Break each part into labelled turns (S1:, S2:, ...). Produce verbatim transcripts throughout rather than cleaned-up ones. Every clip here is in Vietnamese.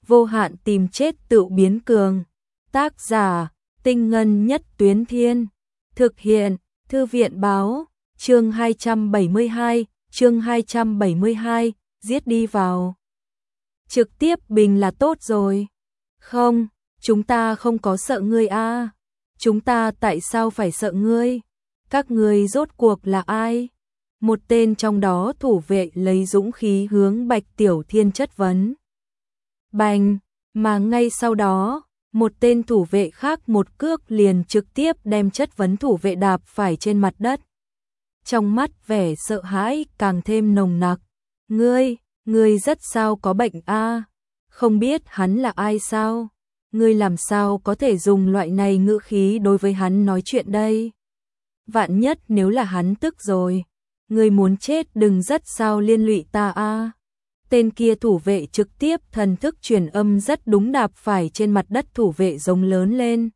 S1: vô hạn tìm chết tự biến cường. Tác giả, Tinh Ngân Nhất Tuyến Thiên. Thực hiện, Thư viện Báo. Chương hai trăm bảy mươi hai, chương hai trăm bảy mươi hai, giết đi vào. Trực tiếp bình là tốt rồi. Không, chúng ta không có sợ ngươi a. Chúng ta tại sao phải sợ ngươi? Các ngươi rốt cuộc là ai? Một tên trong đó thủ vệ lấy dũng khí hướng Bạch Tiểu Thiên chất vấn. Bành, mà ngay sau đó, một tên thủ vệ khác một cước liền trực tiếp đem chất vấn thủ vệ đạp phải trên mặt đất. Trong mắt vẻ sợ hãi càng thêm nồng nặc. Ngươi, ngươi rất sao có bệnh a? Không biết hắn là ai sao? Ngươi làm sao có thể dùng loại này ngữ khí đối với hắn nói chuyện đây? Vạn nhất nếu là hắn tức rồi, ngươi muốn chết đừng rất sao liên lụy ta a. Tên kia thủ vệ trực tiếp thần thức truyền âm rất đúng đạp phải trên mặt đất thủ vệ giống lớn lên.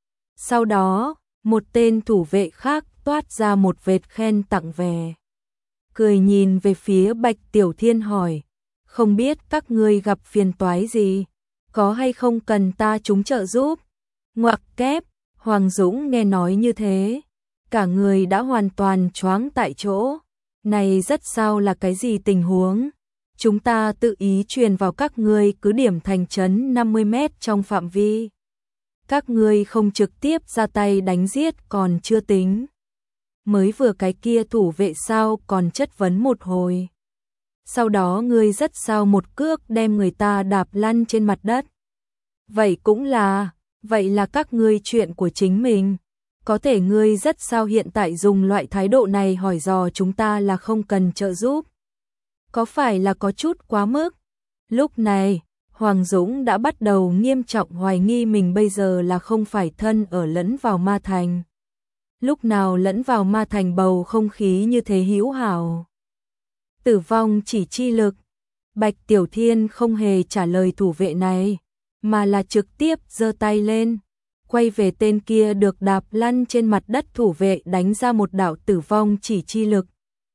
S1: Sau đó, một tên thủ vệ khác toát ra một vệt khen tặng về. Cười nhìn về phía Bạch Tiểu Thiên hỏi, không biết các ngươi gặp phiền toái gì, có hay không cần ta chúng trợ giúp? Ngoặc kép, Hoàng Dũng nghe nói như thế, cả người đã hoàn toàn choáng tại chỗ. Này rất sao là cái gì tình huống? Chúng ta tự ý truyền vào các ngươi cứ điểm thành trấn năm mươi mét trong phạm vi. Các ngươi không trực tiếp ra tay đánh giết còn chưa tính. Mới vừa cái kia thủ vệ sao còn chất vấn một hồi. Sau đó ngươi rất sao một cước đem người ta đạp lăn trên mặt đất. Vậy cũng là, vậy là các ngươi chuyện của chính mình. Có thể ngươi rất sao hiện tại dùng loại thái độ này hỏi dò chúng ta là không cần trợ giúp. Có phải là có chút quá mức? Lúc này, Hoàng Dũng đã bắt đầu nghiêm trọng hoài nghi mình bây giờ là không phải thân ở lẫn vào ma thành. Lúc nào lẫn vào ma thành bầu không khí như thế hữu hảo. Tử vong chỉ chi lực. Bạch Tiểu Thiên không hề trả lời thủ vệ này, mà là trực tiếp giơ tay lên, quay về tên kia được đạp lăn trên mặt đất thủ vệ đánh ra một đạo tử vong chỉ chi lực.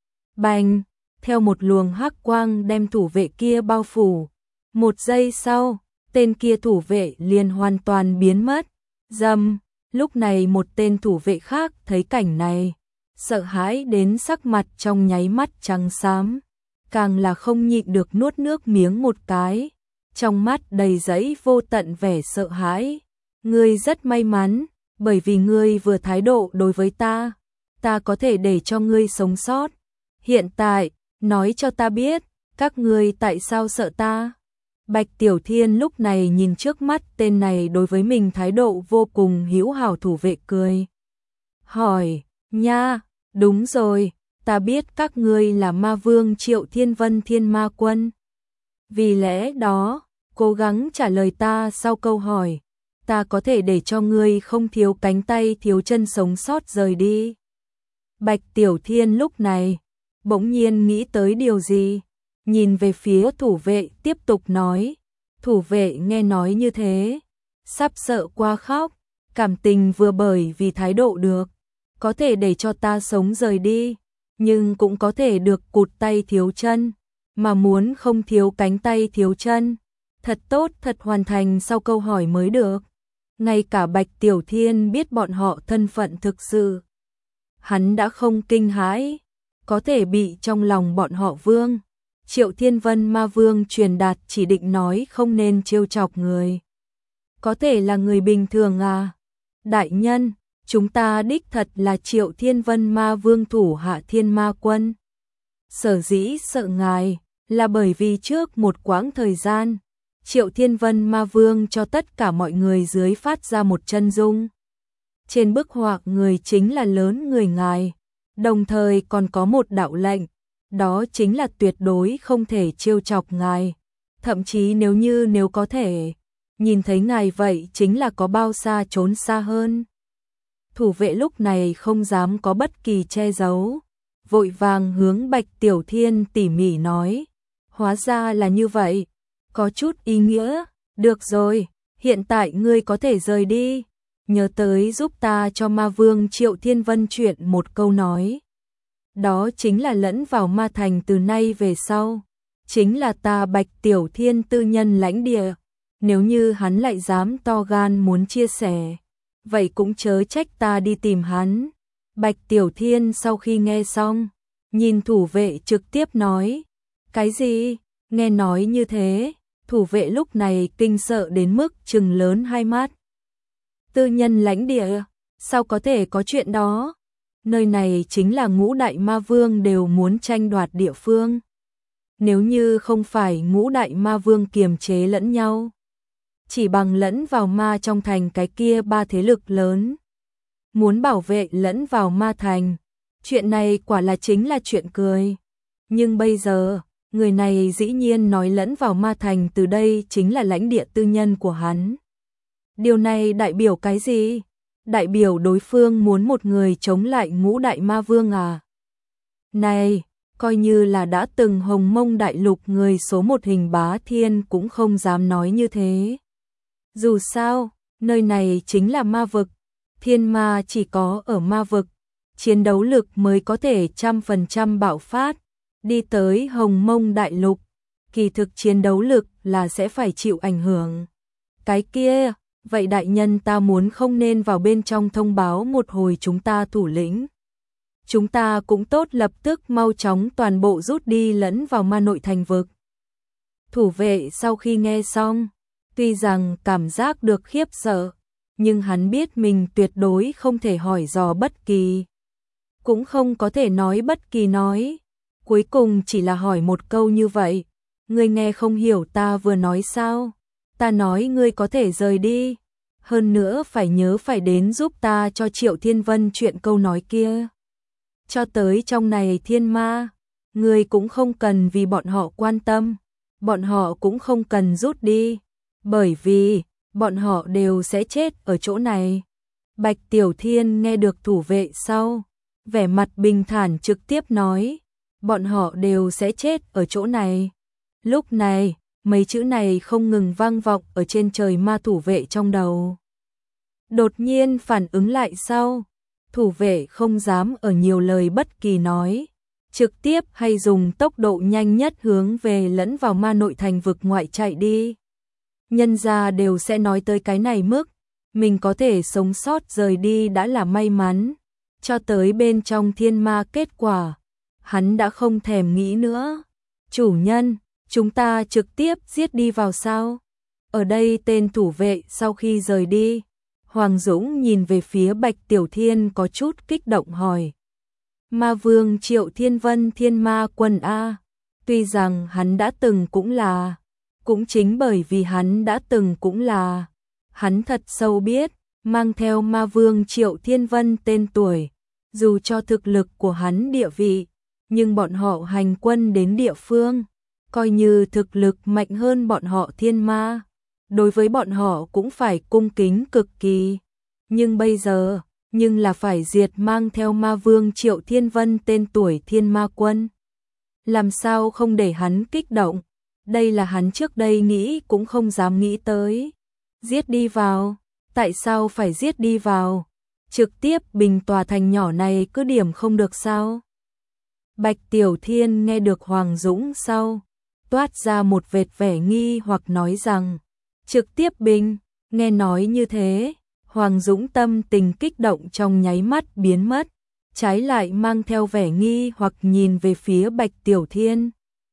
S1: Bành, theo một luồng hắc quang đem thủ vệ kia bao phủ. Một giây sau, tên kia thủ vệ liền hoàn toàn biến mất. Dầm, lúc này một tên thủ vệ khác thấy cảnh này, sợ hãi đến sắc mặt trong nháy mắt trắng xám, càng là không nhịn được nuốt nước miếng một cái, trong mắt đầy dẫy vô tận vẻ sợ hãi. Ngươi rất may mắn, bởi vì ngươi vừa thái độ đối với ta, ta có thể để cho ngươi sống sót. Hiện tại, nói cho ta biết, các ngươi tại sao sợ ta? Bạch Tiểu Thiên lúc này nhìn trước mắt tên này đối với mình thái độ vô cùng hữu hảo thủ vệ cười. Hỏi, nha, đúng rồi, ta biết các ngươi là ma vương Triệu Thiên Vân Thiên Ma Quân. Vì lẽ đó, cố gắng trả lời ta sau câu hỏi, ta có thể để cho ngươi không thiếu cánh tay thiếu chân sống sót rời đi. Bạch Tiểu Thiên lúc này, bỗng nhiên nghĩ tới điều gì, nhìn về phía thủ vệ tiếp tục nói. Thủ vệ nghe nói như thế, sắp sợ qua khóc, cảm tình vừa bởi vì thái độ được, có thể để cho ta sống rời đi, nhưng cũng có thể được cụt tay thiếu chân, mà muốn không thiếu cánh tay thiếu chân, thật tốt thật hoàn thành sau câu hỏi mới được. Ngay cả Bạch Tiểu Thiên biết bọn họ thân phận thực sự, hắn đã không kinh hãi, có thể bị trong lòng bọn họ vương Triệu Thiên Vân Ma Vương truyền đạt chỉ định nói không nên trêu chọc người. Có thể là người bình thường à? Đại nhân, chúng ta đích thật là Triệu Thiên Vân Ma Vương thủ hạ Thiên Ma Quân. Sở dĩ sợ ngài là bởi vì trước một quãng thời gian, Triệu Thiên Vân Ma Vương cho tất cả mọi người dưới phát ra một chân dung. Trên bức họa người chính là lớn người ngài, đồng thời còn có một đạo lệnh. Đó chính là tuyệt đối không thể trêu chọc ngài, thậm chí nếu như nếu có thể, nhìn thấy ngài vậy chính là có bao xa trốn xa hơn. Thủ vệ lúc này không dám có bất kỳ che giấu, vội vàng hướng Bạch Tiểu Thiên tỉ mỉ nói, hóa ra là như vậy, có chút ý nghĩa, được rồi, hiện tại ngươi có thể rời đi, nhớ tới giúp ta cho Ma Vương Triệu Thiên Vân chuyện một câu nói. Đó chính là lẫn vào ma thành từ nay về sau, chính là ta Bạch Tiểu Thiên tư nhân lãnh địa, Nếu như hắn lại dám to gan muốn chia sẻ, vậy cũng chớ trách ta đi tìm hắn. Bạch Tiểu Thiên sau khi nghe xong, nhìn thủ vệ trực tiếp nói, cái gì? Nghe nói như thế, thủ vệ lúc này kinh sợ đến mức trừng lớn hai mắt. Tư nhân lãnh địa, sao có thể có chuyện đó? Nơi này chính là ngũ đại ma vương đều muốn tranh đoạt địa phương. Nếu như không phải ngũ đại ma vương kiềm chế lẫn nhau, chỉ bằng lẫn vào ma trong thành cái kia ba thế lực lớn, muốn bảo vệ lẫn vào ma thành, chuyện này quả là chính là chuyện cười. Nhưng bây giờ, người này dĩ nhiên nói lẫn vào ma thành từ đây chính là lãnh địa tư nhân của hắn. Điều này đại biểu cái gì? Đại biểu đối phương muốn một người chống lại ngũ đại ma vương à? Này, coi như là đã từng Hồng Mông đại lục người số một Hình Bá Thiên cũng không dám nói như thế. Dù sao, nơi này chính là ma vực, thiên ma chỉ có ở ma vực, chiến đấu lực mới có thể trăm phần trăm bạo phát. Đi tới Hồng Mông đại lục, kỳ thực chiến đấu lực là sẽ phải chịu ảnh hưởng. Cái kia, vậy đại nhân ta muốn không nên vào bên trong thông báo một hồi chúng ta thủ lĩnh. Chúng ta cũng tốt lập tức mau chóng toàn bộ rút đi lẫn vào ma nội thành vực. Thủ vệ sau khi nghe xong, tuy rằng cảm giác được khiếp sợ, nhưng hắn biết mình tuyệt đối không thể hỏi dò bất kỳ. Cũng không có thể nói bất kỳ nói. Cuối cùng chỉ là hỏi một câu như vậy. Ngươi nghe không hiểu ta vừa nói sao? Ta nói ngươi có thể rời đi. Hơn nữa phải nhớ phải đến giúp ta cho Triệu Thiên Vân chuyện câu nói kia. Cho tới trong này thiên ma, ngươi cũng không cần vì bọn họ quan tâm. Bọn họ cũng không cần rút đi. Bởi vì, bọn họ đều sẽ chết ở chỗ này. Bạch Tiểu Thiên nghe được thủ vệ sau, vẻ mặt bình thản trực tiếp nói, bọn họ đều sẽ chết ở chỗ này. Lúc này, mấy chữ này không ngừng vang vọng ở trên trời ma thủ vệ trong đầu. Đột nhiên phản ứng lại sau, thủ vệ không dám ở nhiều lời bất kỳ nói, trực tiếp hay dùng tốc độ nhanh nhất hướng về lẫn vào ma nội thành vực ngoại chạy đi. Nhân gia đều sẽ nói tới cái này mức, mình có thể sống sót rời đi đã là may mắn, cho tới bên trong thiên ma kết quả, hắn đã không thèm nghĩ nữa. Chủ nhân, chúng ta trực tiếp giết đi vào sao? Ở đây tên thủ vệ sau khi rời đi, Hoàng Dũng nhìn về phía Bạch Tiểu Thiên có chút kích động hỏi. Ma vương Triệu Thiên Vân thiên ma quân A, tuy rằng hắn đã từng cũng là, cũng chính bởi vì hắn đã từng cũng là, hắn thật sâu biết, mang theo ma vương Triệu Thiên Vân tên tuổi, dù cho thực lực của hắn địa vị, nhưng bọn họ hành quân đến địa phương, coi như thực lực mạnh hơn bọn họ thiên ma, đối với bọn họ cũng phải cung kính cực kỳ. Nhưng bây giờ, nhưng là phải diệt mang theo ma vương Triệu Thiên Vân tên tuổi thiên ma quân. Làm sao không để hắn kích động? Đây là hắn trước đây nghĩ cũng không dám nghĩ tới. Giết đi vào, tại sao phải giết đi vào? Trực tiếp bình tòa thành nhỏ này cứ điểm không được sao? Bạch Tiểu Thiên nghe được Hoàng Dũng sau, toát ra một vệt vẻ nghi hoặc nói rằng, trực tiếp bình, nghe nói như thế, Hoàng Dũng tâm tình kích động trong nháy mắt biến mất, trái lại mang theo vẻ nghi hoặc nhìn về phía Bạch Tiểu Thiên.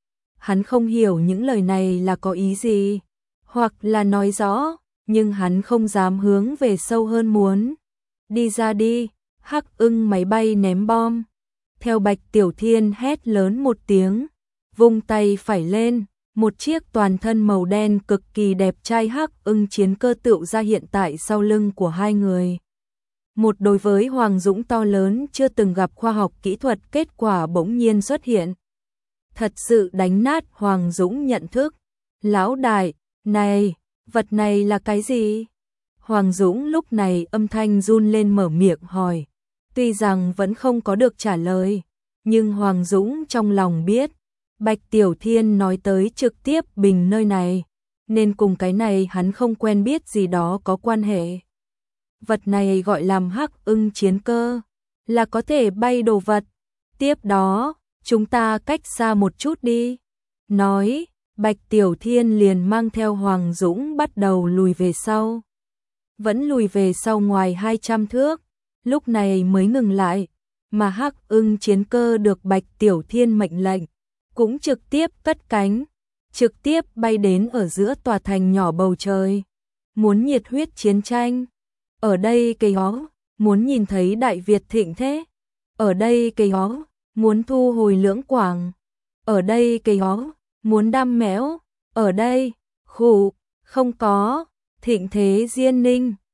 S1: Hắn không hiểu những lời này là có ý gì, hoặc là nói rõ, nhưng hắn không dám hướng về sâu hơn muốn. Đi ra đi, Hắc Ưng máy bay ném bom. Theo Bạch Tiểu Thiên hét lớn một tiếng, vung tay phải lên, một chiếc toàn thân màu đen cực kỳ đẹp trai Hắc Ưng chiến cơ tựu ra hiện tại sau lưng của hai người. Một đối với Hoàng Dũng to lớn chưa từng gặp khoa học kỹ thuật kết quả bỗng nhiên xuất hiện. Thật sự đánh nát Hoàng Dũng nhận thức. Lão đại, này, vật này là cái gì? Hoàng Dũng lúc này âm thanh run lên mở miệng hỏi. Tuy rằng vẫn không có được trả lời, nhưng Hoàng Dũng trong lòng biết, Bạch Tiểu Thiên nói tới trực tiếp bình nơi này, nên cùng cái này hắn không quen biết gì đó có quan hệ. Vật này gọi làm Hắc Ưng chiến cơ, là có thể bay đồ vật. Tiếp đó, chúng ta cách xa một chút đi. Nói, Bạch Tiểu Thiên liền mang theo Hoàng Dũng bắt đầu lùi về sau. Vẫn lùi về sau ngoài hai trăm thước, lúc này mới ngừng lại, mà Hắc Ưng chiến cơ được Bạch Tiểu Thiên mệnh lệnh, cũng trực tiếp cất cánh, trực tiếp bay đến ở giữa tòa thành nhỏ bầu trời. Muốn nhiệt huyết chiến tranh, ở đây cây ó, muốn nhìn thấy Đại Việt thịnh thế, ở đây cây ó, muốn thu hồi Lưỡng Quảng, ở đây cây ó, muốn đam mẽo, ở đây, khủ, không có, thịnh thế Diên Ninh.